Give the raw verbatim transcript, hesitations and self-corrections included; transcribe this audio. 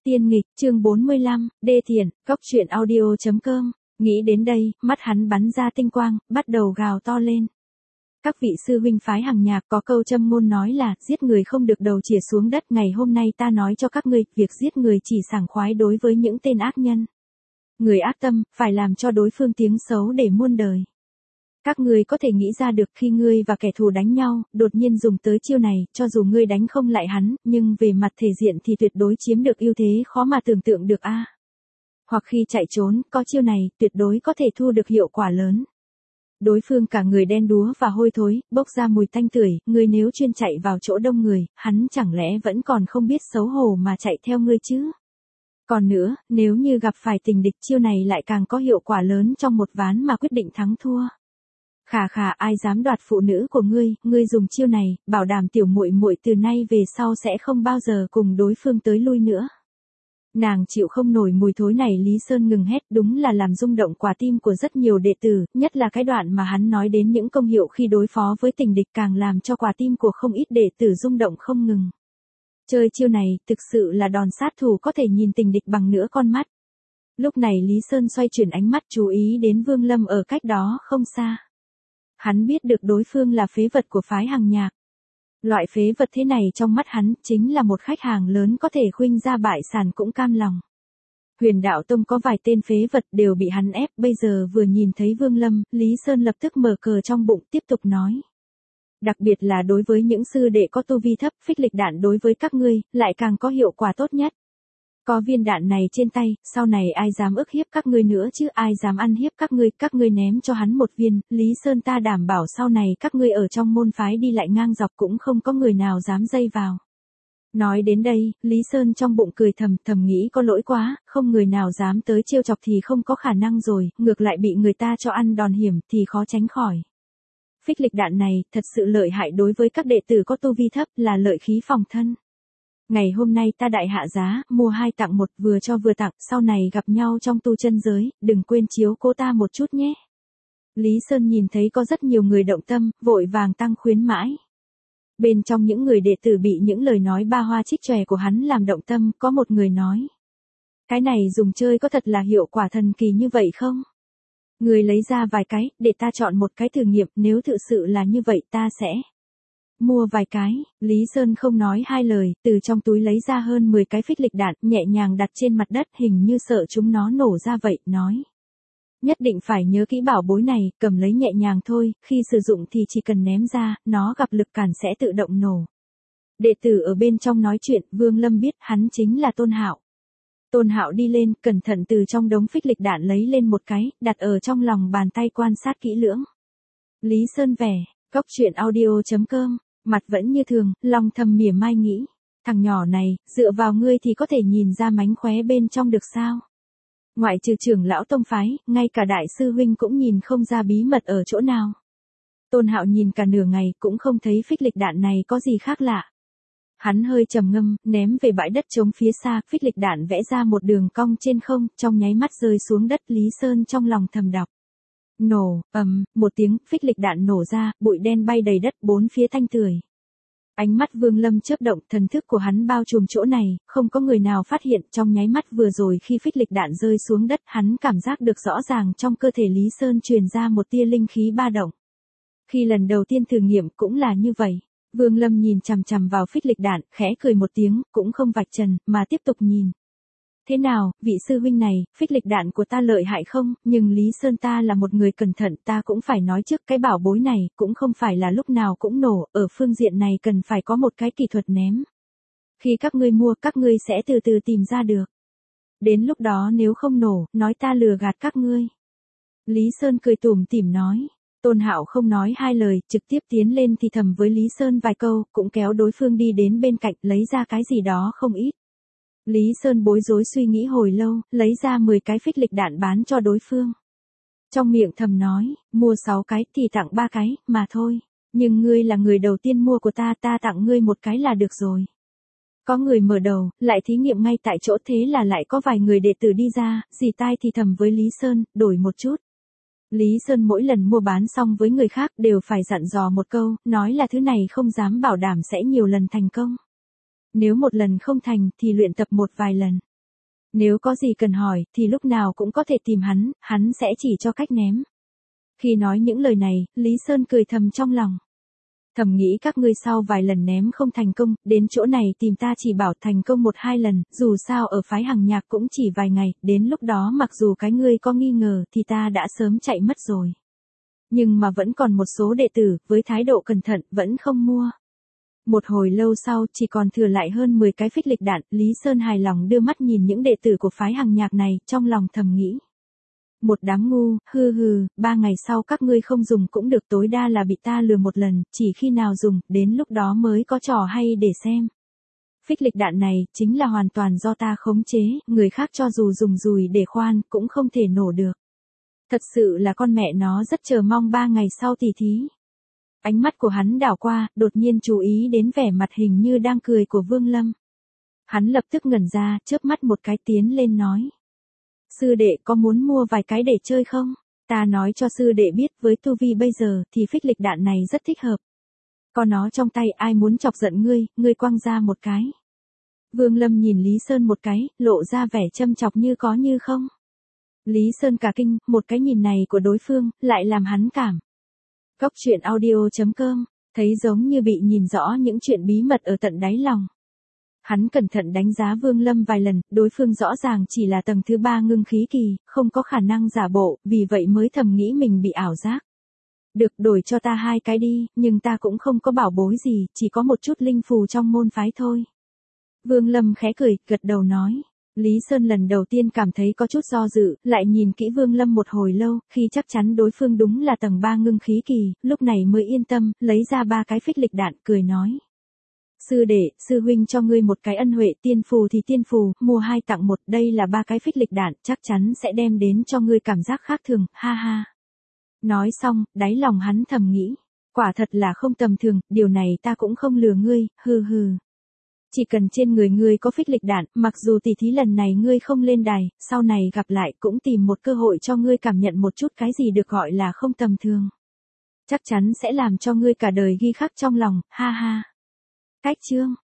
Tiên nghịch, chương bốn mươi lăm, Đê Thiện, góc truyện audio chấm com. Nghĩ đến đây, mắt hắn bắn ra tinh quang, bắt đầu gào to lên. Các vị sư huynh phái Hằng Nhạc có câu châm ngôn nói là, giết người không được đầu chĩa xuống đất. Ngày hôm nay ta nói cho các ngươi, việc giết người chỉ sảng khoái đối với những tên ác nhân. Người ác tâm, phải làm cho đối phương tiếng xấu để muôn đời. Các ngươi có thể nghĩ ra được khi ngươi và kẻ thù đánh nhau, đột nhiên dùng tới chiêu này, cho dù ngươi đánh không lại hắn, nhưng về mặt thể diện thì tuyệt đối chiếm được ưu thế khó mà tưởng tượng được a. Hoặc khi chạy trốn, có chiêu này, tuyệt đối có thể thu được hiệu quả lớn. Đối phương cả người đen đúa và hôi thối, bốc ra mùi tanh tưởi, ngươi nếu chuyên chạy vào chỗ đông người, hắn chẳng lẽ vẫn còn không biết xấu hổ mà chạy theo ngươi chứ? Còn nữa, nếu như gặp phải tình địch, chiêu này lại càng có hiệu quả lớn trong một ván mà quyết định thắng thua. Khà khà, ai dám đoạt phụ nữ của ngươi, ngươi dùng chiêu này, bảo đảm tiểu muội muội từ nay về sau sẽ không bao giờ cùng đối phương tới lui nữa. Nàng chịu không nổi mùi thối này. Lý Sơn ngừng hét, đúng là làm rung động quả tim của rất nhiều đệ tử, nhất là cái đoạn mà hắn nói đến những công hiệu khi đối phó với tình địch càng làm cho quả tim của không ít đệ tử rung động không ngừng. Chơi chiêu này, thực sự là đòn sát thủ có thể nhìn tình địch bằng nửa con mắt. Lúc này Lý Sơn xoay chuyển ánh mắt chú ý đến Vương Lâm ở cách đó không xa. Hắn biết được đối phương là phế vật của phái Hằng Nhạc. Loại phế vật thế này trong mắt hắn chính là một khách hàng lớn có thể khuynh ra bại sản cũng cam lòng. Huyền Đạo Tông có vài tên phế vật đều bị hắn ép, bây giờ vừa nhìn thấy Vương Lâm, Lý Sơn lập tức mở cờ trong bụng tiếp tục nói. Đặc biệt là đối với những sư đệ có tu vi thấp, phích lịch đạn đối với các ngươi, lại càng có hiệu quả tốt nhất. Có viên đạn này trên tay, sau này ai dám ức hiếp các ngươi nữa chứ, ai dám ăn hiếp các ngươi, các ngươi ném cho hắn một viên, Lý Sơn ta đảm bảo sau này các ngươi ở trong môn phái đi lại ngang dọc cũng không có người nào dám dây vào. Nói đến đây, Lý Sơn trong bụng cười thầm, thầm nghĩ có lỗi quá, không người nào dám tới trêu chọc thì không có khả năng rồi, ngược lại bị người ta cho ăn đòn hiểm thì khó tránh khỏi. Phích lịch đạn này, thật sự lợi hại đối với các đệ tử có tu vi thấp, là lợi khí phòng thân. Ngày hôm nay ta đại hạ giá, mua hai tặng một, vừa cho vừa tặng, sau này gặp nhau trong tu chân giới, đừng quên chiếu cố ta một chút nhé. Lý Sơn nhìn thấy có rất nhiều người động tâm, vội vàng tăng khuyến mãi. Bên trong những người đệ tử bị những lời nói ba hoa trích tròe của hắn làm động tâm, có một người nói. Cái này dùng chơi có thật là hiệu quả thần kỳ như vậy không? Người lấy ra vài cái, để ta chọn một cái thử nghiệm, nếu thực sự là như vậy ta sẽ mua vài cái. Lý Sơn không nói hai lời, từ trong túi lấy ra hơn mười cái phích lịch đạn, nhẹ nhàng đặt trên mặt đất, hình như sợ chúng nó nổ ra vậy, nói. Nhất định phải nhớ kỹ bảo bối này, cầm lấy nhẹ nhàng thôi, khi sử dụng thì chỉ cần ném ra, nó gặp lực cản sẽ tự động nổ. Đệ tử ở bên trong nói chuyện, Vương Lâm biết hắn chính là Tôn Hạo. Tôn Hạo đi lên, cẩn thận từ trong đống phích lịch đạn lấy lên một cái, đặt ở trong lòng bàn tay quan sát kỹ lưỡng. Lý Sơn vẻ, góc truyện audio chấm com. Mặt vẫn như thường, lòng thầm mỉa mai nghĩ. Thằng nhỏ này, dựa vào ngươi thì có thể nhìn ra mánh khóe bên trong được sao? Ngoại trừ trưởng lão tông phái, ngay cả đại sư huynh cũng nhìn không ra bí mật ở chỗ nào. Tôn Hạo nhìn cả nửa ngày cũng không thấy phích lịch đạn này có gì khác lạ. Hắn hơi trầm ngâm, ném về bãi đất trống phía xa, phích lịch đạn vẽ ra một đường cong trên không, trong nháy mắt rơi xuống đất. Lý Sơn trong lòng thầm đọc. Nổ, ầm, một tiếng, phích lịch đạn nổ ra, bụi đen bay đầy đất, bốn phía thanh tưởi. Ánh mắt Vương Lâm chớp động, thần thức của hắn bao trùm chỗ này, không có người nào phát hiện. Trong nháy mắt vừa rồi khi phích lịch đạn rơi xuống đất, hắn cảm giác được rõ ràng trong cơ thể Lý Sơn truyền ra một tia linh khí ba động. Khi lần đầu tiên thử nghiệm cũng là như vậy. Vương Lâm nhìn chằm chằm vào phích lịch đạn, khẽ cười một tiếng, cũng không vạch trần, mà tiếp tục nhìn. Thế nào, vị sư huynh này, phích lịch đạn của ta lợi hại không, nhưng Lý Sơn ta là một người cẩn thận, ta cũng phải nói trước, cái bảo bối này, cũng không phải là lúc nào cũng nổ, ở phương diện này cần phải có một cái kỹ thuật ném. Khi các ngươi mua, các ngươi sẽ từ từ tìm ra được. Đến lúc đó nếu không nổ, nói ta lừa gạt các ngươi. Lý Sơn cười tủm tỉm nói. Tôn Hạo không nói hai lời, trực tiếp tiến lên thì thầm với Lý Sơn vài câu, cũng kéo đối phương đi đến bên cạnh, lấy ra cái gì đó không ít. Lý Sơn bối rối suy nghĩ hồi lâu, lấy ra mười cái phích lịch đạn bán cho đối phương. Trong miệng thầm nói, mua sáu cái thì tặng ba cái, mà thôi. Nhưng ngươi là người đầu tiên mua của ta, ta tặng ngươi một cái là được rồi. Có người mở đầu, lại thí nghiệm ngay tại chỗ, thế là lại có vài người đệ tử đi ra, dì tai thì thầm với Lý Sơn, đổi một chút. Lý Sơn mỗi lần mua bán xong với người khác đều phải dặn dò một câu, nói là thứ này không dám bảo đảm sẽ nhiều lần thành công. Nếu một lần không thành thì luyện tập một vài lần. Nếu có gì cần hỏi, thì lúc nào cũng có thể tìm hắn, hắn sẽ chỉ cho cách ném. Khi nói những lời này, Lý Sơn cười thầm trong lòng. Thầm nghĩ các ngươi sau vài lần ném không thành công, đến chỗ này tìm ta chỉ bảo thành công một hai lần, dù sao ở phái Hằng Nhạc cũng chỉ vài ngày, đến lúc đó mặc dù cái ngươi có nghi ngờ thì ta đã sớm chạy mất rồi. Nhưng mà vẫn còn một số đệ tử, với thái độ cẩn thận, vẫn không mua. Một hồi lâu sau, chỉ còn thừa lại hơn mười cái phích lịch đạn, Lý Sơn hài lòng đưa mắt nhìn những đệ tử của phái Hằng Nhạc này, trong lòng thầm nghĩ. Một đám ngu, hư hừ, ba ngày sau các ngươi không dùng cũng được, tối đa là bị ta lừa một lần, chỉ khi nào dùng, đến lúc đó mới có trò hay để xem. Phích lịch đạn này, chính là hoàn toàn do ta khống chế, người khác cho dù dùng dùi để khoan, cũng không thể nổ được. Thật sự là con mẹ nó rất chờ mong ba ngày sau tỉ thí. Ánh mắt của hắn đảo qua, đột nhiên chú ý đến vẻ mặt hình như đang cười của Vương Lâm. Hắn lập tức ngẩn ra, chớp mắt một cái tiến lên nói. Sư đệ có muốn mua vài cái để chơi không? Ta nói cho sư đệ biết với tu vi bây giờ thì phích lịch đạn này rất thích hợp. Có nó trong tay ai muốn chọc giận ngươi, ngươi quăng ra một cái. Vương Lâm nhìn Lý Sơn một cái, lộ ra vẻ châm chọc như có như không. Lý Sơn cả kinh, một cái nhìn này của đối phương, lại làm hắn cảm. Góc truyện audio chấm com, thấy giống như bị nhìn rõ những chuyện bí mật ở tận đáy lòng. Hắn cẩn thận đánh giá Vương Lâm vài lần, đối phương rõ ràng chỉ là tầng thứ ba ngưng khí kỳ, không có khả năng giả bộ, vì vậy mới thầm nghĩ mình bị ảo giác. Được, đổi cho ta hai cái đi, nhưng ta cũng không có bảo bối gì, chỉ có một chút linh phù trong môn phái thôi. Vương Lâm khẽ cười, gật đầu nói. Lý Sơn lần đầu tiên cảm thấy có chút do dự, lại nhìn kỹ Vương Lâm một hồi lâu, khi chắc chắn đối phương đúng là tầng ba ngưng khí kỳ, lúc này mới yên tâm, lấy ra ba cái phích lịch đạn, cười nói. Sư đệ, sư huynh cho ngươi một cái ân huệ, tiên phù thì tiên phù, mua hai tặng một, đây là ba cái phích lịch đạn, chắc chắn sẽ đem đến cho ngươi cảm giác khác thường, ha ha. Nói xong, đáy lòng hắn thầm nghĩ, quả thật là không tầm thường, điều này ta cũng không lừa ngươi, hừ hừ. Chỉ cần trên người ngươi có phích lịch đạn, mặc dù tỷ thí lần này ngươi không lên đài, sau này gặp lại cũng tìm một cơ hội cho ngươi cảm nhận một chút cái gì được gọi là không tầm thường. Chắc chắn sẽ làm cho ngươi cả đời ghi khắc trong lòng, ha ha. Cách chương